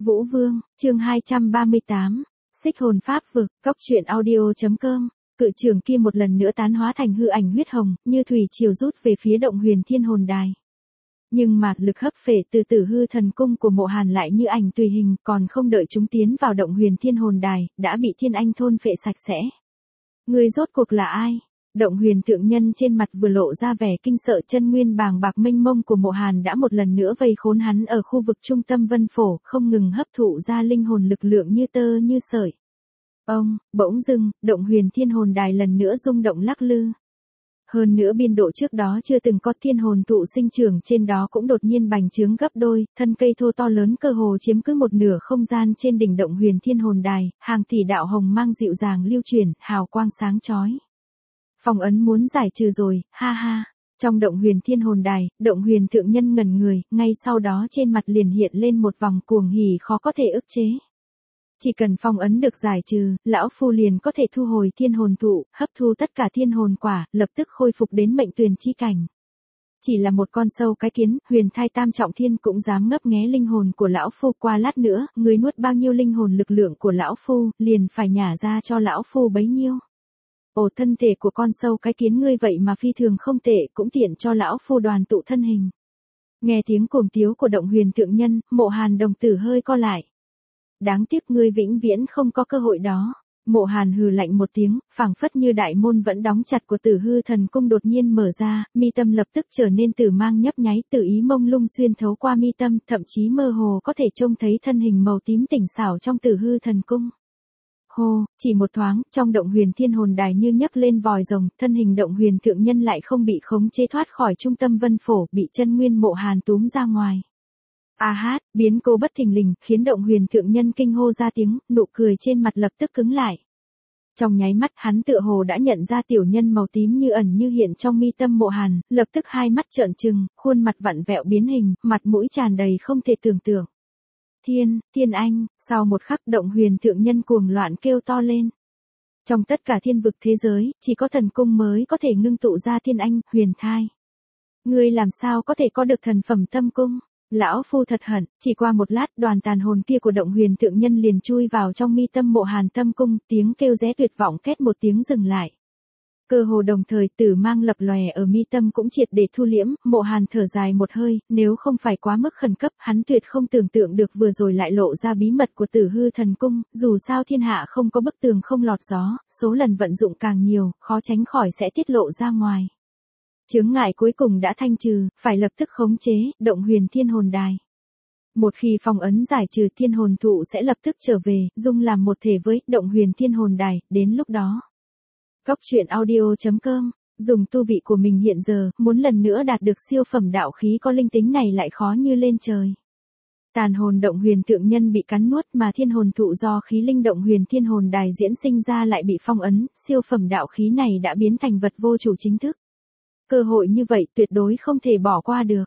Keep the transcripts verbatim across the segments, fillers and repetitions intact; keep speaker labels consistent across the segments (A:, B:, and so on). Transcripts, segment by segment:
A: Vũ Vương, chương hai trăm ba mươi tám, Xích hồn pháp vực, cóc truyện audio.com. Cự trường kia một lần nữa tán hóa thành hư ảnh huyết hồng, như thủy triều rút về phía động huyền thiên hồn đài. Nhưng mà lực hấp phệ từ tử hư thần cung của Mộ Hàn lại như ảnh tùy hình, còn không đợi chúng tiến vào động huyền thiên hồn đài, đã bị thiên anh thôn phệ sạch sẽ. Người rốt cuộc là ai? Động huyền thượng nhân trên mặt vừa lộ ra vẻ kinh sợ, chân nguyên bàng bạc mênh mông của Mộ Hàn đã một lần nữa vây khốn hắn ở khu vực trung tâm vân phổ, không ngừng hấp thụ ra linh hồn lực lượng như tơ như sợi. Ông, bỗng dưng, động huyền thiên hồn đài lần nữa rung động lắc lư. Hơn nữa biên độ trước đó chưa từng có thiên hồn thụ sinh trưởng trên đó cũng đột nhiên bành trướng gấp đôi, thân cây thô to lớn cơ hồ chiếm cứ một nửa không gian trên đỉnh động huyền thiên hồn đài, hàng tỷ đạo hồng mang dịu dàng lưu chuyển, hào quang sáng chói. Phong ấn muốn giải trừ rồi, ha ha. Trong động huyền thiên hồn đài, động huyền thượng nhân ngẩn người, ngay sau đó trên mặt liền hiện lên một vòng cuồng hỉ khó có thể ức chế. Chỉ cần phong ấn được giải trừ, lão phu liền có thể thu hồi thiên hồn thụ, hấp thu tất cả thiên hồn quả, lập tức khôi phục đến mệnh tuyền chi cảnh. Chỉ là một con sâu cái kiến, huyền thai tam trọng thiên cũng dám ngấp nghé linh hồn của lão phu, qua lát nữa, người nuốt bao nhiêu linh hồn lực lượng của lão phu, liền phải nhả ra cho lão phu bấy nhiêu. Ồ, thân thể của con sâu cái kiến ngươi vậy mà phi thường không tệ, cũng tiện cho lão phu đoàn tụ thân hình. Nghe tiếng cồm tiếu của động huyền thượng nhân, Mộ Hàn đồng tử hơi co lại. Đáng tiếc ngươi vĩnh viễn không có cơ hội đó. Mộ Hàn hừ lạnh một tiếng, phảng phất như đại môn vẫn đóng chặt của tử hư thần cung đột nhiên mở ra, mi tâm lập tức trở nên tử mang nhấp nháy, tự ý mông lung xuyên thấu qua mi tâm, thậm chí mơ hồ có thể trông thấy thân hình màu tím tỉnh xảo trong tử hư thần cung. Hô, chỉ một thoáng, trong động huyền thiên hồn đài như nhấc lên vòi rồng, thân hình động huyền thượng nhân lại không bị khống chế thoát khỏi trung tâm vân phổ, bị chân nguyên Mộ Hàn túm ra ngoài. A hát, biến cố bất thình lình, khiến động huyền thượng nhân kinh hô ra tiếng, nụ cười trên mặt lập tức cứng lại. Trong nháy mắt hắn tựa hồ đã nhận ra tiểu nhân màu tím như ẩn như hiện trong mi tâm Mộ Hàn, lập tức hai mắt trợn trừng, khuôn mặt vặn vẹo biến hình, mặt mũi tràn đầy không thể tưởng tượng. Thiên, thiên anh, sau một khắc động huyền thượng nhân cuồng loạn kêu to lên. Trong tất cả thiên vực thế giới, chỉ có thần cung mới có thể ngưng tụ ra thiên anh, huyền thai. Ngươi làm sao có thể có được thần phẩm tâm cung? Lão phu thật hận, chỉ qua một lát đoàn tàn hồn kia của động huyền thượng nhân liền chui vào trong mi tâm Mộ Hàn tâm cung, tiếng kêu ré tuyệt vọng két một tiếng dừng lại. Cơ hồ đồng thời tử mang lập lòe ở mi tâm cũng triệt để thu liễm, Mộ Hàn thở dài một hơi, nếu không phải quá mức khẩn cấp, hắn tuyệt không tưởng tượng được vừa rồi lại lộ ra bí mật của tử hư thần cung, dù sao thiên hạ không có bức tường không lọt gió, số lần vận dụng càng nhiều, khó tránh khỏi sẽ tiết lộ ra ngoài. Chướng ngại cuối cùng đã thanh trừ, phải lập tức khống chế, động huyền thiên hồn đài. Một khi phong ấn giải trừ, thiên hồn thụ sẽ lập tức trở về, dung làm một thể với động huyền thiên hồn đài, đến lúc đó. Cóc truyện audio.com, dùng tu vị của mình hiện giờ, muốn lần nữa đạt được siêu phẩm đạo khí có linh tính này lại khó như lên trời. Tàn hồn động huyền thượng nhân bị cắn nuốt mà thiên hồn thụ do khí linh động huyền thiên hồn đài diễn sinh ra lại bị phong ấn, siêu phẩm đạo khí này đã biến thành vật vô chủ chính thức. Cơ hội như vậy tuyệt đối không thể bỏ qua được.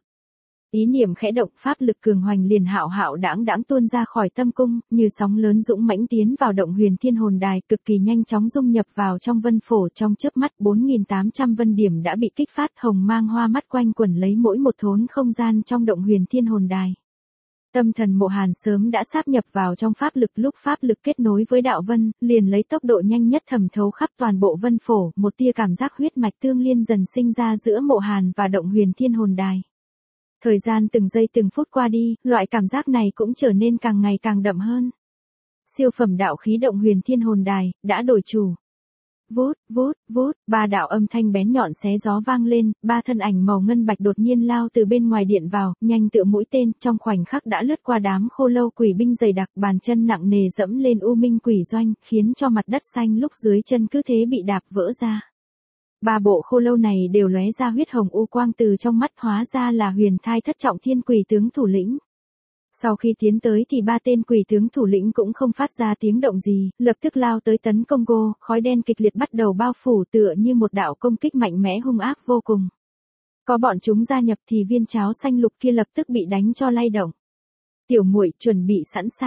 A: Ý niệm khẽ động, pháp lực cường hoành liền hạo hạo đãng đãng tuôn ra khỏi tâm cung, như sóng lớn dũng mãnh tiến vào động huyền thiên hồn đài, cực kỳ nhanh chóng dung nhập vào trong vân phổ, trong chớp mắt bốn nghìn tám trăm vân điểm đã bị kích phát, hồng mang hoa mắt quanh quẩn lấy mỗi một thốn không gian trong động huyền thiên hồn đài. Tâm thần Mộ Hàn sớm đã sáp nhập vào trong pháp lực, lúc pháp lực kết nối với đạo vân, liền lấy tốc độ nhanh nhất thẩm thấu khắp toàn bộ vân phổ, một tia cảm giác huyết mạch tương liên dần sinh ra giữa Mộ Hàn và động huyền thiên hồn đài. Thời gian từng giây từng phút qua đi, loại cảm giác này cũng trở nên càng ngày càng đậm hơn. Siêu phẩm đạo khí động huyền thiên hồn đài, đã đổi chủ. Vút, vút, vút, ba đạo âm thanh bén nhọn xé gió vang lên, ba thân ảnh màu ngân bạch đột nhiên lao từ bên ngoài điện vào, nhanh tựa mũi tên, trong khoảnh khắc đã lướt qua đám khô lâu quỷ binh dày đặc, bàn chân nặng nề dẫm lên u minh quỷ doanh, khiến cho mặt đất xanh lúc dưới chân cứ thế bị đạp vỡ ra. Ba bộ khô lâu này đều lóe ra huyết hồng u quang, từ trong mắt hóa ra là huyền thai thất trọng thiên quỷ tướng thủ lĩnh. Sau khi tiến tới thì ba tên quỷ tướng thủ lĩnh cũng không phát ra tiếng động gì, lập tức lao tới tấn công cô, khói đen kịch liệt bắt đầu bao phủ tựa như một đạo công kích mạnh mẽ hung ác vô cùng. Có bọn chúng gia nhập thì viên cháo xanh lục kia lập tức bị đánh cho lay động. Tiểu muội chuẩn bị sẵn sàng.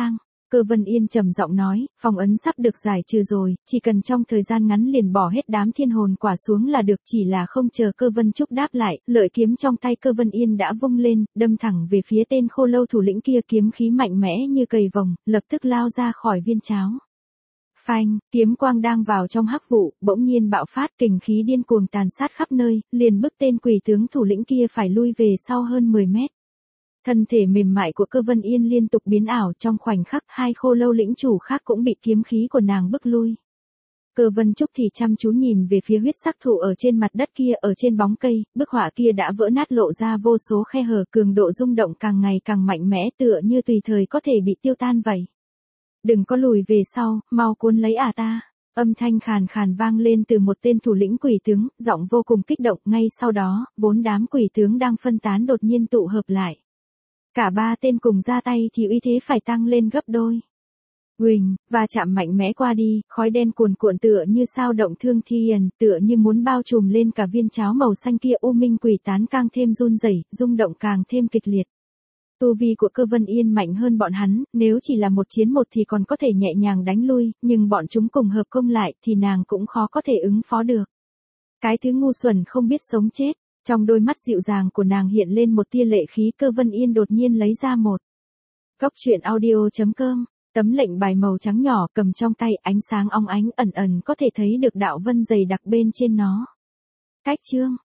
A: Cơ Vân Yên trầm giọng nói, phong ấn sắp được giải trừ rồi, chỉ cần trong thời gian ngắn liền bỏ hết đám thiên hồn quả xuống là được, chỉ là không chờ Cơ Vân Trúc đáp lại, lợi kiếm trong tay Cơ Vân Yên đã vung lên, đâm thẳng về phía tên khô lâu thủ lĩnh kia, kiếm khí mạnh mẽ như cầy vồng, lập tức lao ra khỏi viên cháo. Phanh, kiếm quang đang vào trong hắc vụ, bỗng nhiên bạo phát, kình khí điên cuồng tàn sát khắp nơi, liền bức tên quỷ tướng thủ lĩnh kia phải lui về sau hơn mười mét. Thân thể mềm mại của Cơ Vân Yên liên tục biến ảo, trong khoảnh khắc hai khô lâu lĩnh chủ khác cũng bị kiếm khí của nàng bức lui. Cơ Vân Trúc thì chăm chú nhìn về phía huyết sắc thụ ở trên mặt đất kia, ở trên bóng cây, bức họa kia đã vỡ nát lộ ra vô số khe hở, cường độ rung động càng ngày càng mạnh mẽ, tựa như tùy thời có thể bị tiêu tan vậy. Đừng có lùi về sau, mau cuốn lấy à ta. Âm thanh khàn khàn vang lên từ một tên thủ lĩnh quỷ tướng, giọng vô cùng kích động, ngay sau đó, bốn đám quỷ tướng đang phân tán đột nhiên tụ hợp lại. Cả ba tên cùng ra tay thì uy thế phải tăng lên gấp đôi. Huỳnh, và chạm mạnh mẽ qua đi, khói đen cuồn cuộn tựa như sao động thương thiên, tựa như muốn bao trùm lên cả viên cháo màu xanh kia. U minh quỷ tán càng thêm run rẩy, rung động càng thêm kịch liệt. Tu vi của Cơ Vân Yên mạnh hơn bọn hắn, nếu chỉ là một chiến một thì còn có thể nhẹ nhàng đánh lui, nhưng bọn chúng cùng hợp công lại thì nàng cũng khó có thể ứng phó được. Cái thứ ngu xuẩn không biết sống chết. Trong đôi mắt dịu dàng của nàng hiện lên một tia lệ khí. Cơ Vân Yên đột nhiên lấy ra một góc truyện audio chấm com, tấm lệnh bài màu trắng nhỏ cầm trong tay, ánh sáng óng ánh ẩn ẩn có thể thấy được đạo vân dày đặc bên trên nó. Cách chương